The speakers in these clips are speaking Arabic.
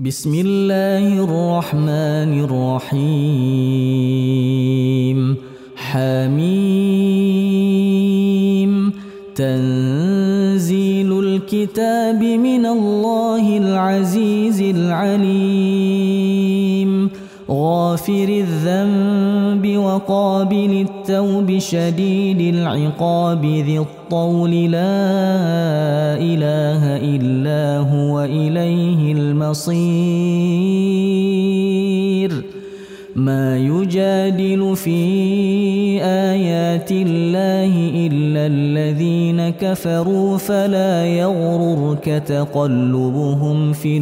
بسم الله الرحمن الرحيم. حميم. تنزيل الكتاب من الله العزيز العليم. غافر الذنب وقابل التوب شديد العقاب ذي الطول لا إله إلا هو إليه المصير. ما يجادل في آيات الله إلا الذين كفروا فلا يغررك تقلبهم في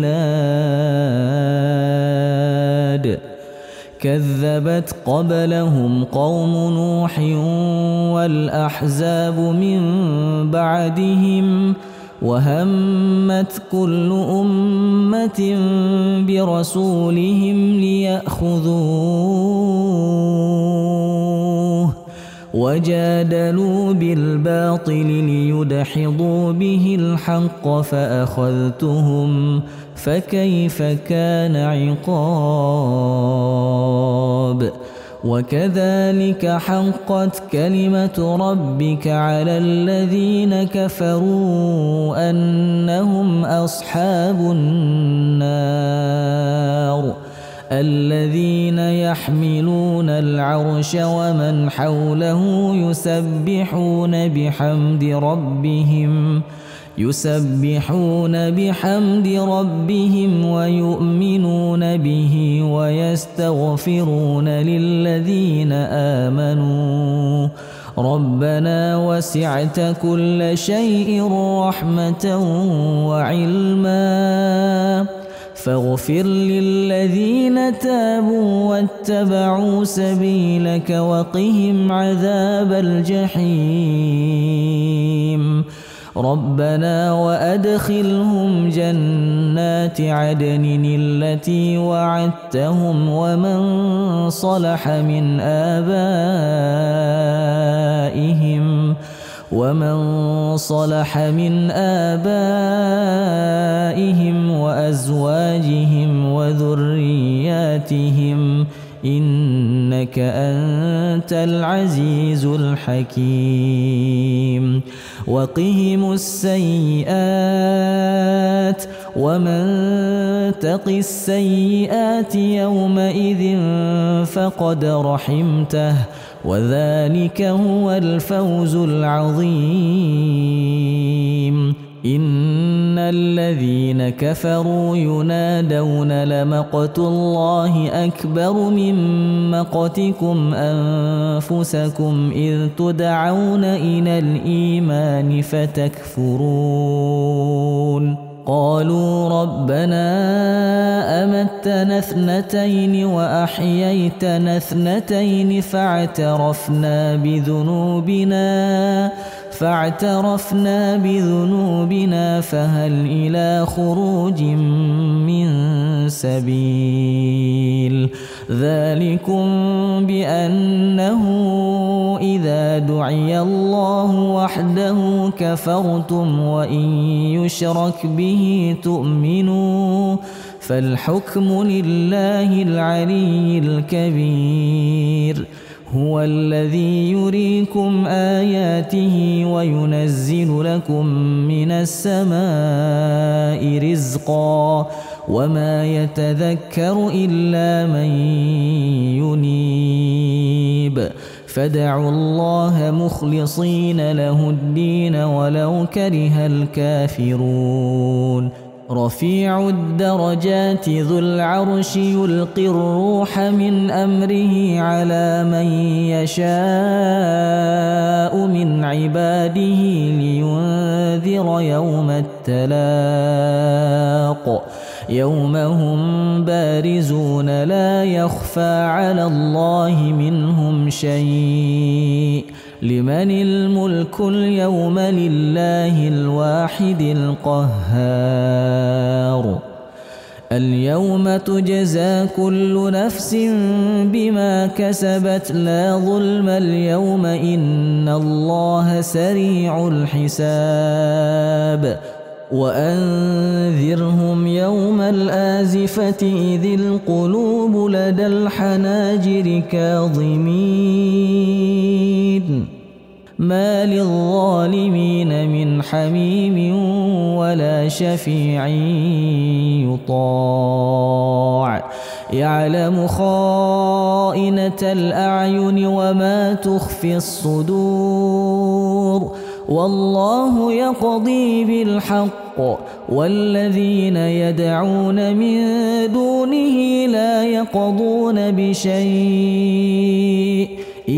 البلاد. كذبت قبلهم قوم نوح والأحزاب من بعدهم وهمت كل أمة برسولهم ليأخذوه وجادلوا بالباطل ليدحضوا به الحق فأخذتهم فكيف كان عقاب. وكذلك حقت كلمة ربك على الذين كفروا أنهم أصحاب النار. الذين يحملون العرش ومن حوله يسبحون بحمد ربهم ويؤمنون به ويستغفرون للذين آمنوا ربنا وسعت كل شيء رحمة وعلما فاغفر للذين تابوا واتبعوا سبيلك وقهم عذاب الجحيم. ربنا وأدخلهم جنات عدن التي وعدتهم ومن صلح من آبائهم وأزواجهم وذرياتهم إنك أنت العزيز الحكيم. وقهم السيئات ومن تق السيئات يومئذ فقد رحمته وذلك هو الفوز العظيم. إن الذين كفروا ينادون لمقت الله أكبر من مقتكم أنفسكم إذ تدعون إلى الإيمان فتكفرون. قالوا ربنا أمتنا اثنتين وأحييتنا اثنتين فاعترفنا بذنوبنا فهل إلى خروج من سبيل. ذلكم بأنه إذا دعي الله وحده كفرتم وإن يشرك به تؤمنوا فالحكم لله العلي الكبير. هو الذي يريكم آياته وينزل لكم من السماء رزقا وما يتذكر إلا من ينيب. فادعوا الله مخلصين له الدين ولو كره الكافرون. رفيع الدرجات ذو العرش يلقي الروح من أمره على من يشاء من عباده لينذر يوم التلاق يوم هم بارزون لا يخفى على الله منهم شيء. لمن الملك اليوم لله الواحد القهار. اليوم تجزى كل نفس بما كسبت لا ظلم اليوم إن الله سريع الحساب. وأنذرهم يوم الآزفة إذ القلوب لدى الحناجر كاظمين ما للظالمين من حميم ولا شفيع يطاع يعلم خائنة الأعين وما تخفي الصدور والله يقضي بالحق والذين يدعون من دونه لا يقضون بشيء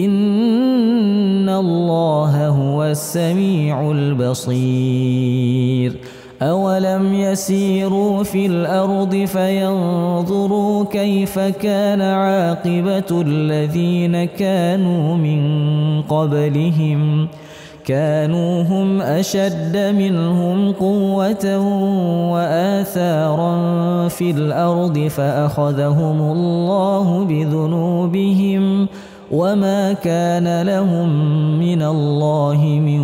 إن الله هو السميع البصير أولم يسيروا في الأرض فينظروا كيف كان عاقبة الذين كانوا من قبلهم كانوا هم أشد منهم قوة وآثارا في الأرض فأخذهم الله بذنوبهم وما كان لهم من الله من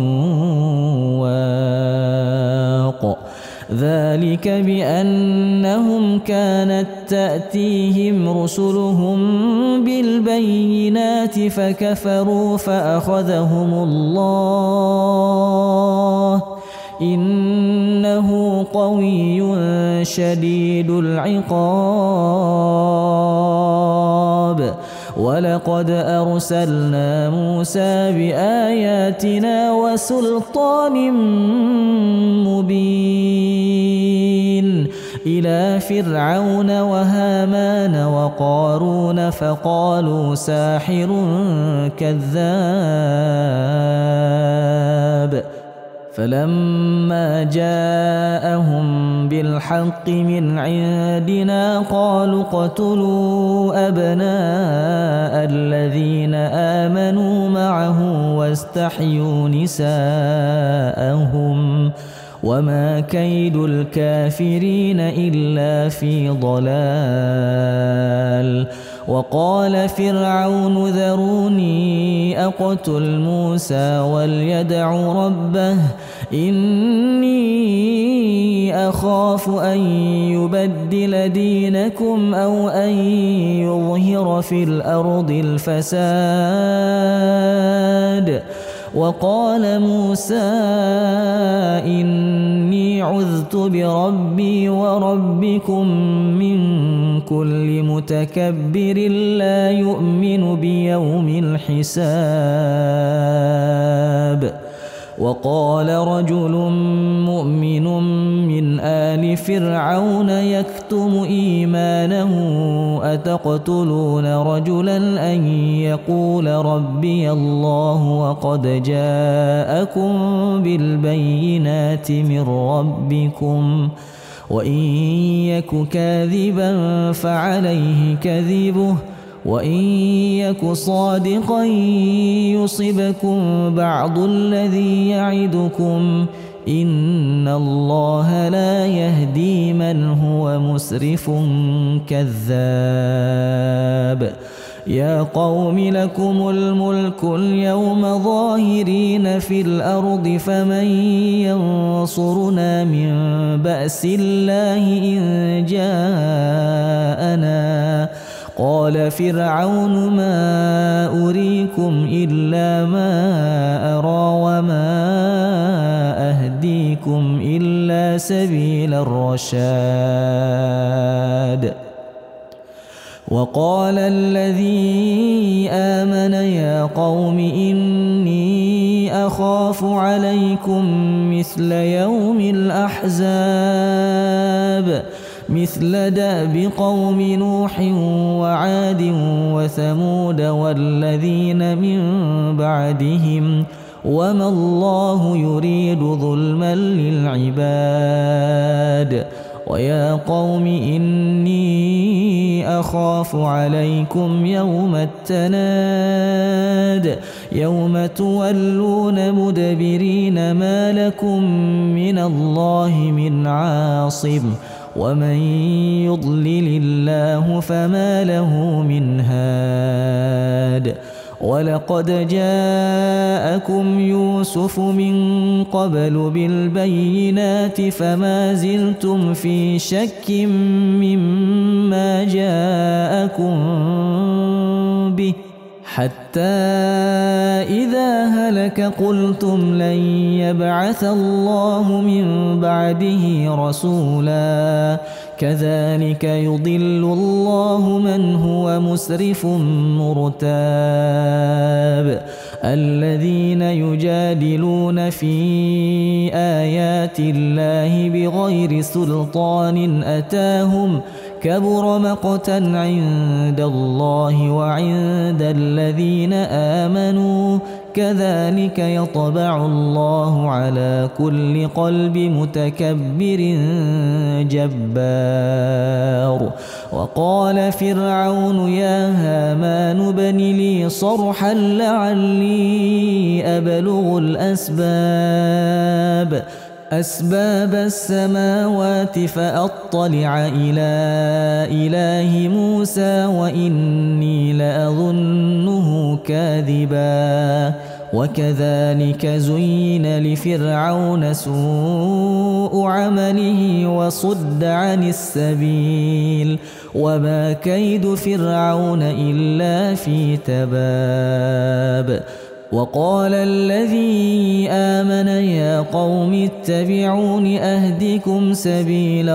واق ذلك بأنهم كانت تأتيهم رسلهم بالبينات فكفروا فأخذهم الله إنه قوي شديد العقاب ولقد أرسلنا موسى بآياتنا وسلطان مبين إلى فرعون وهامان وقارون فقالوا ساحر كذاب فلما جاءهم بالحق من عندنا قالوا اقتلوا أبناء الذين آمنوا معه واستحيوا نساءهم وما كيد الكافرين إلا في ضلال وقال فرعون ذروني أقتل موسى وليدع ربه إني أخاف أن يبدل دينكم أو أن يظهر في الأرض الفساد وقال موسى إني عذت بربي وربكم من كل متكبر لا يؤمن بيوم الحساب وقال رجل مؤمن من آل فرعون يكتم إيمانه أتقتلون رجلا أن يقول ربي الله وقد جاءكم بالبينات من ربكم وإن يك كاذبا فعليه كذبه وإن يك صادقا يصبكم بعض الذي يعدكم إن الله لا يهدي من هو مسرف كذاب يا قوم لكم الملك اليوم ظاهرين في الأرض فمن ينصرنا من بأس الله إن جاءنا قال فرعون ما أريكم إلا ما أرى وما أهديكم إلا سبيل الرشاد وقال الذي آمن يا قوم إني أخاف عليكم مثل يوم الأحزاب مثل دأب قوم نوح وعاد وثمود والذين من بعدهم وما الله يريد ظلما للعباد ويا قوم إني أخاف عليكم يوم التناد يوم تولون مدبرين ما لكم من الله من عاصم ومن يضلل الله فما له من هاد ولقد جاءكم يوسف من قبل بالبينات فما زلتم في شك مما جاءكم به حتى إذا هلك قلتم لن يبعث الله من بعده رسولا كذلك يضل الله من هو مسرف مرتاب الذين يجادلون في آيات الله بغير سلطان أتاهم كبر مقتا عند الله وعند الذين آمنوا كذلك يطبع الله على كل قلب متكبر جبار وقال فرعون يا هامان ابن لي صرحا لعلي أبلغ أسباب السماوات فأطلع إلى إله موسى وإني لأظنه كاذبا وكذلك زين لفرعون سوء عمله وصد عن السبيل وما كيد فرعون إلا في تباب وقال الذي آمن يا قوم اتبعون أهدكم سبيل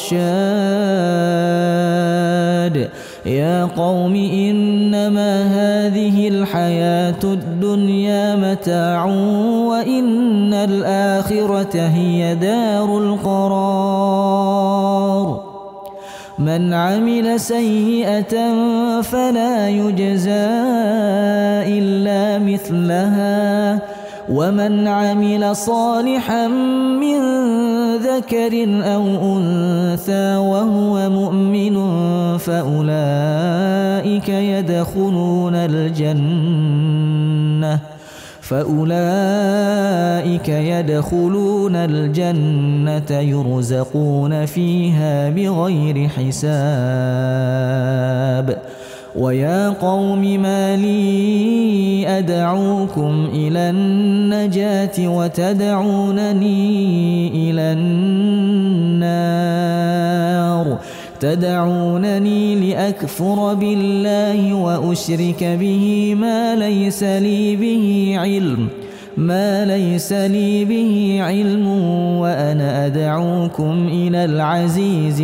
الرشاد يا قوم إنما هذه الحياة الدنيا متاع وإن الآخرة هي دار القرار من عمل سيئة فلا يجزى إلا مثلها ومن عمل صالحا من ذكر أو أنثى وهو مؤمن فأولئك يدخلون الجنة يرزقون فيها بغير حساب ويا قوم ما لي أدعوكم إلى النجاة تدعونني لأكفر بالله وأشرك به ما ليس لي به علم وأنا أدعوكم إلى العزيز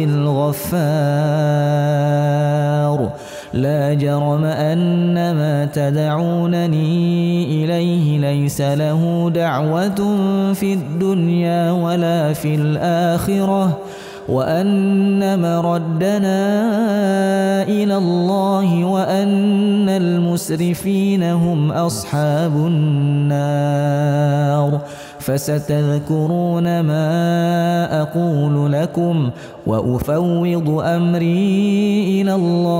الغفار لا جرم أن ما تدعونني إليه ليس له دعوة في الدنيا ولا في الآخرة وأن مردنا إلى الله وأن المسرفين هم أصحاب النار فستذكرون ما أقول لكم وأفوض أمري إلى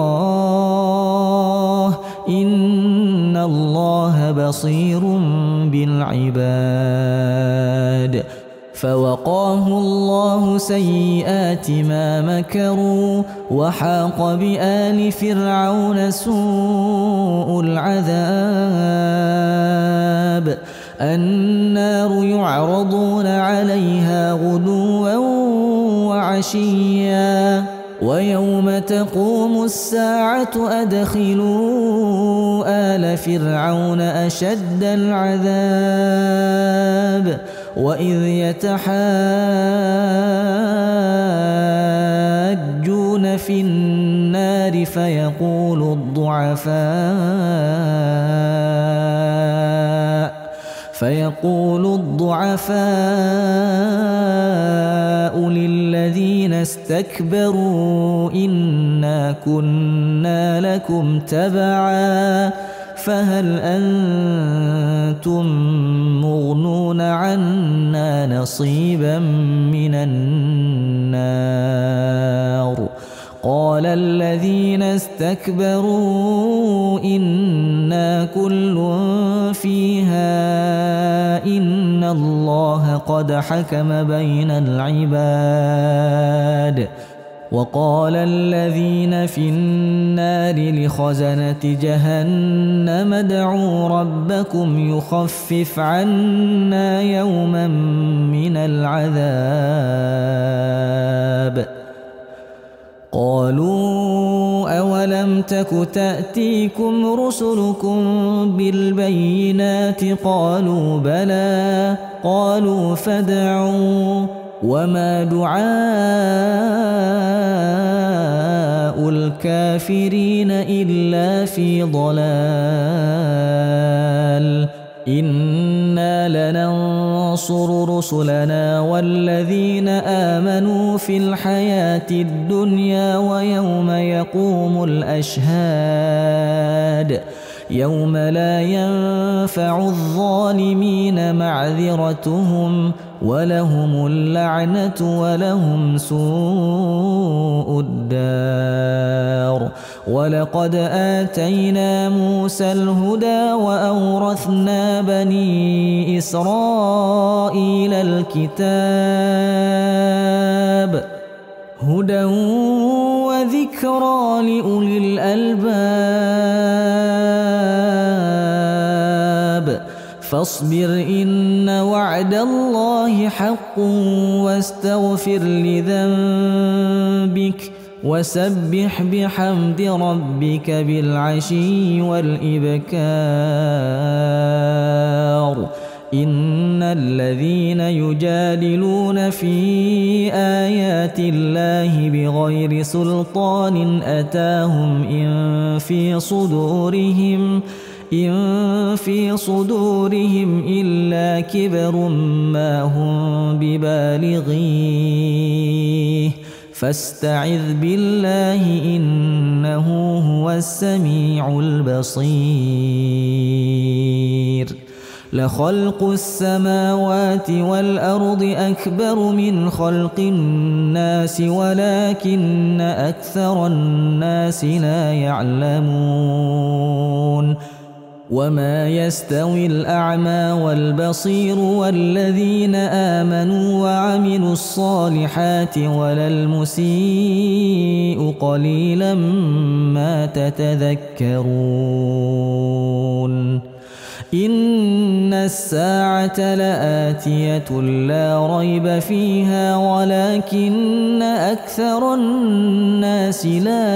الله إن الله بصير بالعباد فوقاه الله سيئات ما مكروا وحاق بآل فرعون سوء العذاب النار يعرضون عليها غدوا وعشيا ويوم تقوم الساعة أدخلوا آل فرعون أشد العذاب وإذ يتحاجون في النار فيقول الضعفاء للذين استكبروا إنا كنا لكم تبعا فهل أنتم مغنون عنا نصيبا من النار قال الذين استكبروا إنا كل فيها إن الله قد حكم بين العباد وقال الذين في النار لخزنة جهنم ادعوا ربكم يخفف عنا يوما من العذاب قالوا أولم تك تأتيكم رسلكم بالبينات قالوا بلى قالوا فادعوا وما دعاء الكافرين إلا في ضلال إنا لننصر رسلنا والذين آمنوا في الحياة الدنيا ويوم يقوم الأشهاد يوم لا ينفع الظالمين معذرتهم ولهم اللعنة ولهم سوء الدار ولقد آتينا موسى الهدى وأورثنا بني إسرائيل الكتاب هدى وذكرى لأولي الألباب فاصبر إن وعد الله حق واستغفر لذنبك وسبح بحمد ربك بالعشي والإبكار إن الذين يجادلون في آيات الله بغير سلطان أتاهم إن في صدورهم إلا كبر ما هم ببالغيه فاستعذ بالله إنه هو السميع البصير لخلق السماوات والأرض أكبر من خلق الناس ولكن أكثر الناس لا يعلمون وما يستوي الأعمى والبصير والذين آمنوا وعملوا الصالحات ولا المسيء قليلا ما تتذكرون إن الساعة لآتية لا ريب فيها ولكن أكثر الناس لا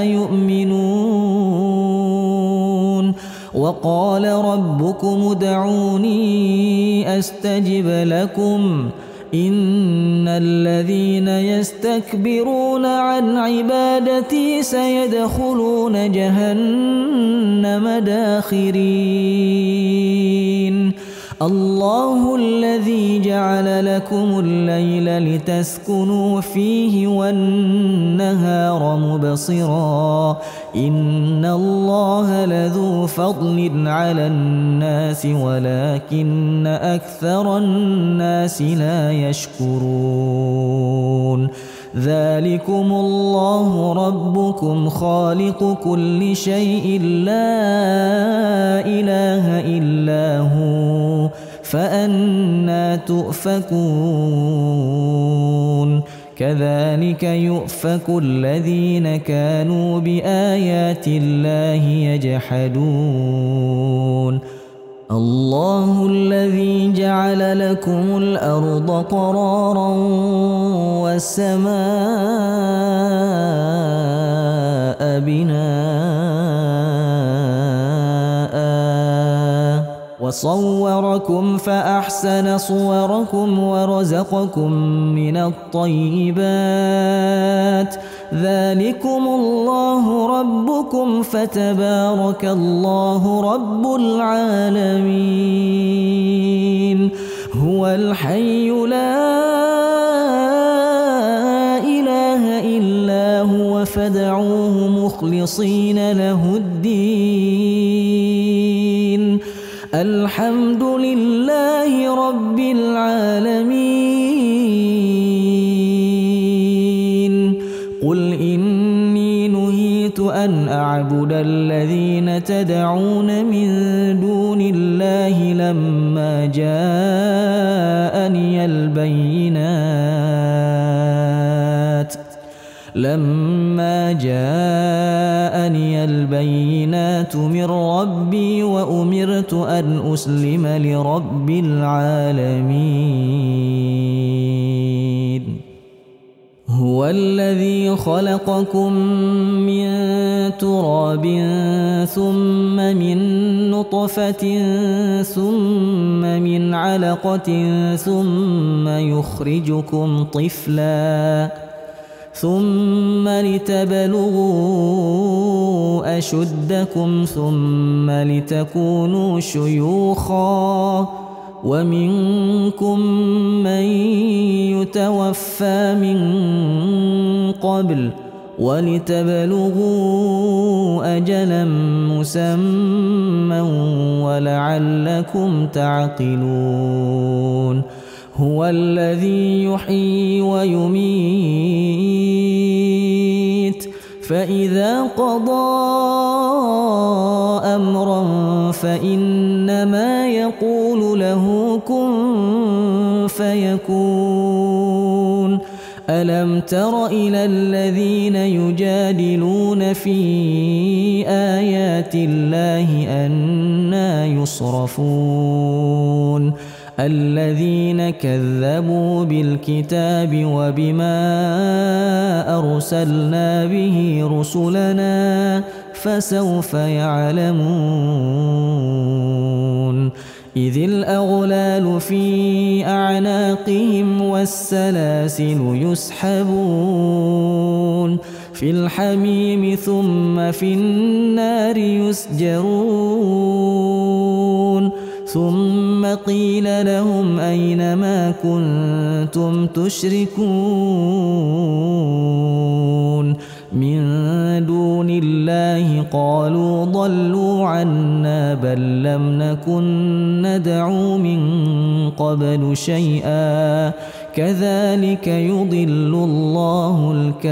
يؤمنون وقال ربكم ادعوني أستجب لكم إن الذين يستكبرون عن عبادتي سيدخلون جهنم داخرين الله الذي جعل لكم الليل لتسكنوا فيه والنهار مبصرا إن الله لذو فضل على الناس ولكن أكثر الناس لا يشكرون ذلكم الله ربكم خالق كل شيء لا إله إلا هو فأنى تؤفكون كذلك يؤفك الذين كانوا بآيات الله يجحدون الله الذي جعل لكم الأرض قرارا والسماء بناء وصوركم فأحسن صوركم ورزقكم من الطيبات ذلكم الله ربكم فتبارك الله رب العالمين هو الحي لا إله إلا هو فادعوه مخلصين له الدين الحمد لله رب العالمين قل إني نهيت أن أعبد الذين تدعون من دون الله لما جاءني البينات لما جاءني البينات من ربي وأمرت أن أسلم لرب العالمين هو الذي خلقكم من تراب ثم من نطفة ثم من علقة ثم يخرجكم طفلا ثم لتبلغوا أشدكم ثم لتكونوا شيوخا ومنكم من يتوفى من قبل ولتبلغوا أجلا مسمى ولعلكم تعقلون هو الذي يحيي ويميت فإذا قضى أمرا فإنما يقول له كن فيكون ألم تر إلى الذين يجادلون في آيات الله أنى يصرفون الذين كذبوا بالكتاب وبما أرسلنا به رسلنا فسوف يعلمون إذ الأغلال في أعناقهم والسلاسل يسحبون في الحميم ثم في النار يسجرون ثم قيل لهم أين ما كنتم تشركون من دون الله قالوا ضلوا عنا بل لم نكن ندعو من قبل شيئا كذلك يضل الله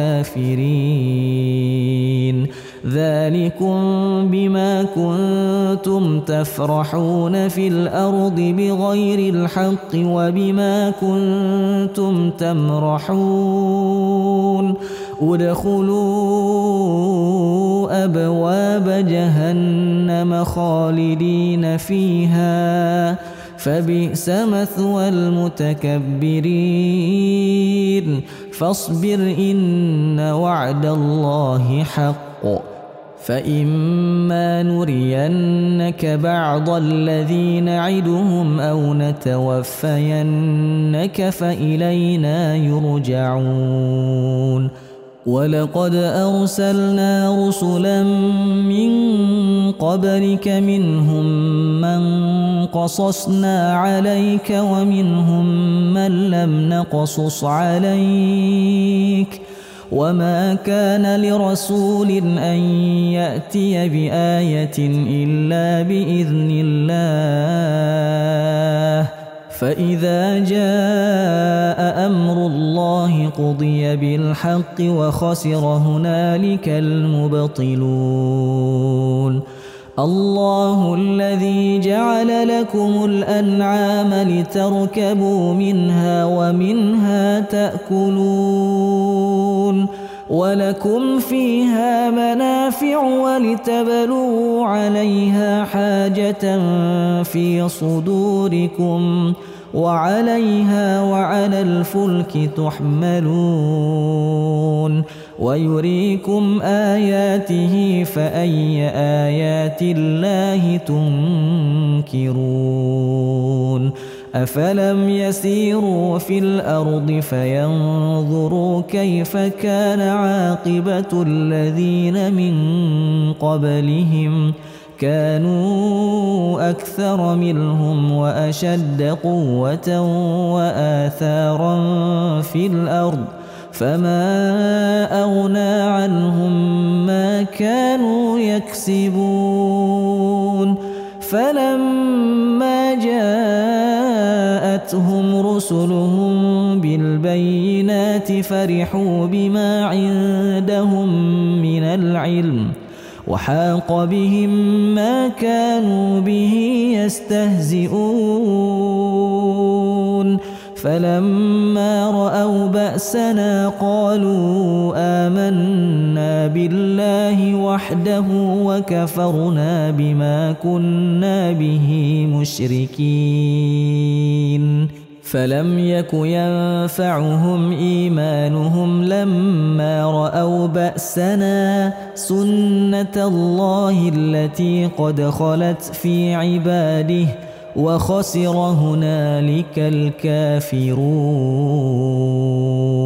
الكافرين ذلكم بما كنتم تفرحون في الأرض بغير الحق وبما كنتم تمرحون ادخلوا أبواب جهنم خالدين فيها فبئس مثوى المتكبرين فاصبر إن وعد الله حق فإما نرينك بعض الذي نعدهم أو نتوفينك فإلينا يرجعون ولقد أرسلنا رسلا من قبلك منهم من قصصنا عليك ومنهم من لم نقصص عليك وما كان لرسول أن يأتي بآية إلا بإذن الله فإذا جاء أمر الله قضي بالحق وخسر هنالك المبطلون الله الذي جعل لكم الأنعام لتركبوا منها ومنها تأكلون ولكم فيها منافع ولتبلغوا عليها حاجة في صدوركم وعليها وعلى الفلك تحملون ويريكم آياته فأي آيات الله تنكرون أفلم يسيروا في الأرض فينظروا كيف كان عاقبة الذين من قبلهم كانوا أكثر منهم وأشد قوة وآثارا في الأرض فما أغنى عنهم ما كانوا يكسبون فلما جاءتهم رسلهم بالبينات فرحوا بما عندهم من العلم وحاق بهم ما كانوا به يستهزئون فلما رأوا بأسنا قالوا آمنا بالله وحده وكفرنا بما كنا به مشركين فلم يك ينفعهم إيمانهم لما رأوا بأسنا سنة الله التي قد خلت في عباده وخسر هنالك الكافرون.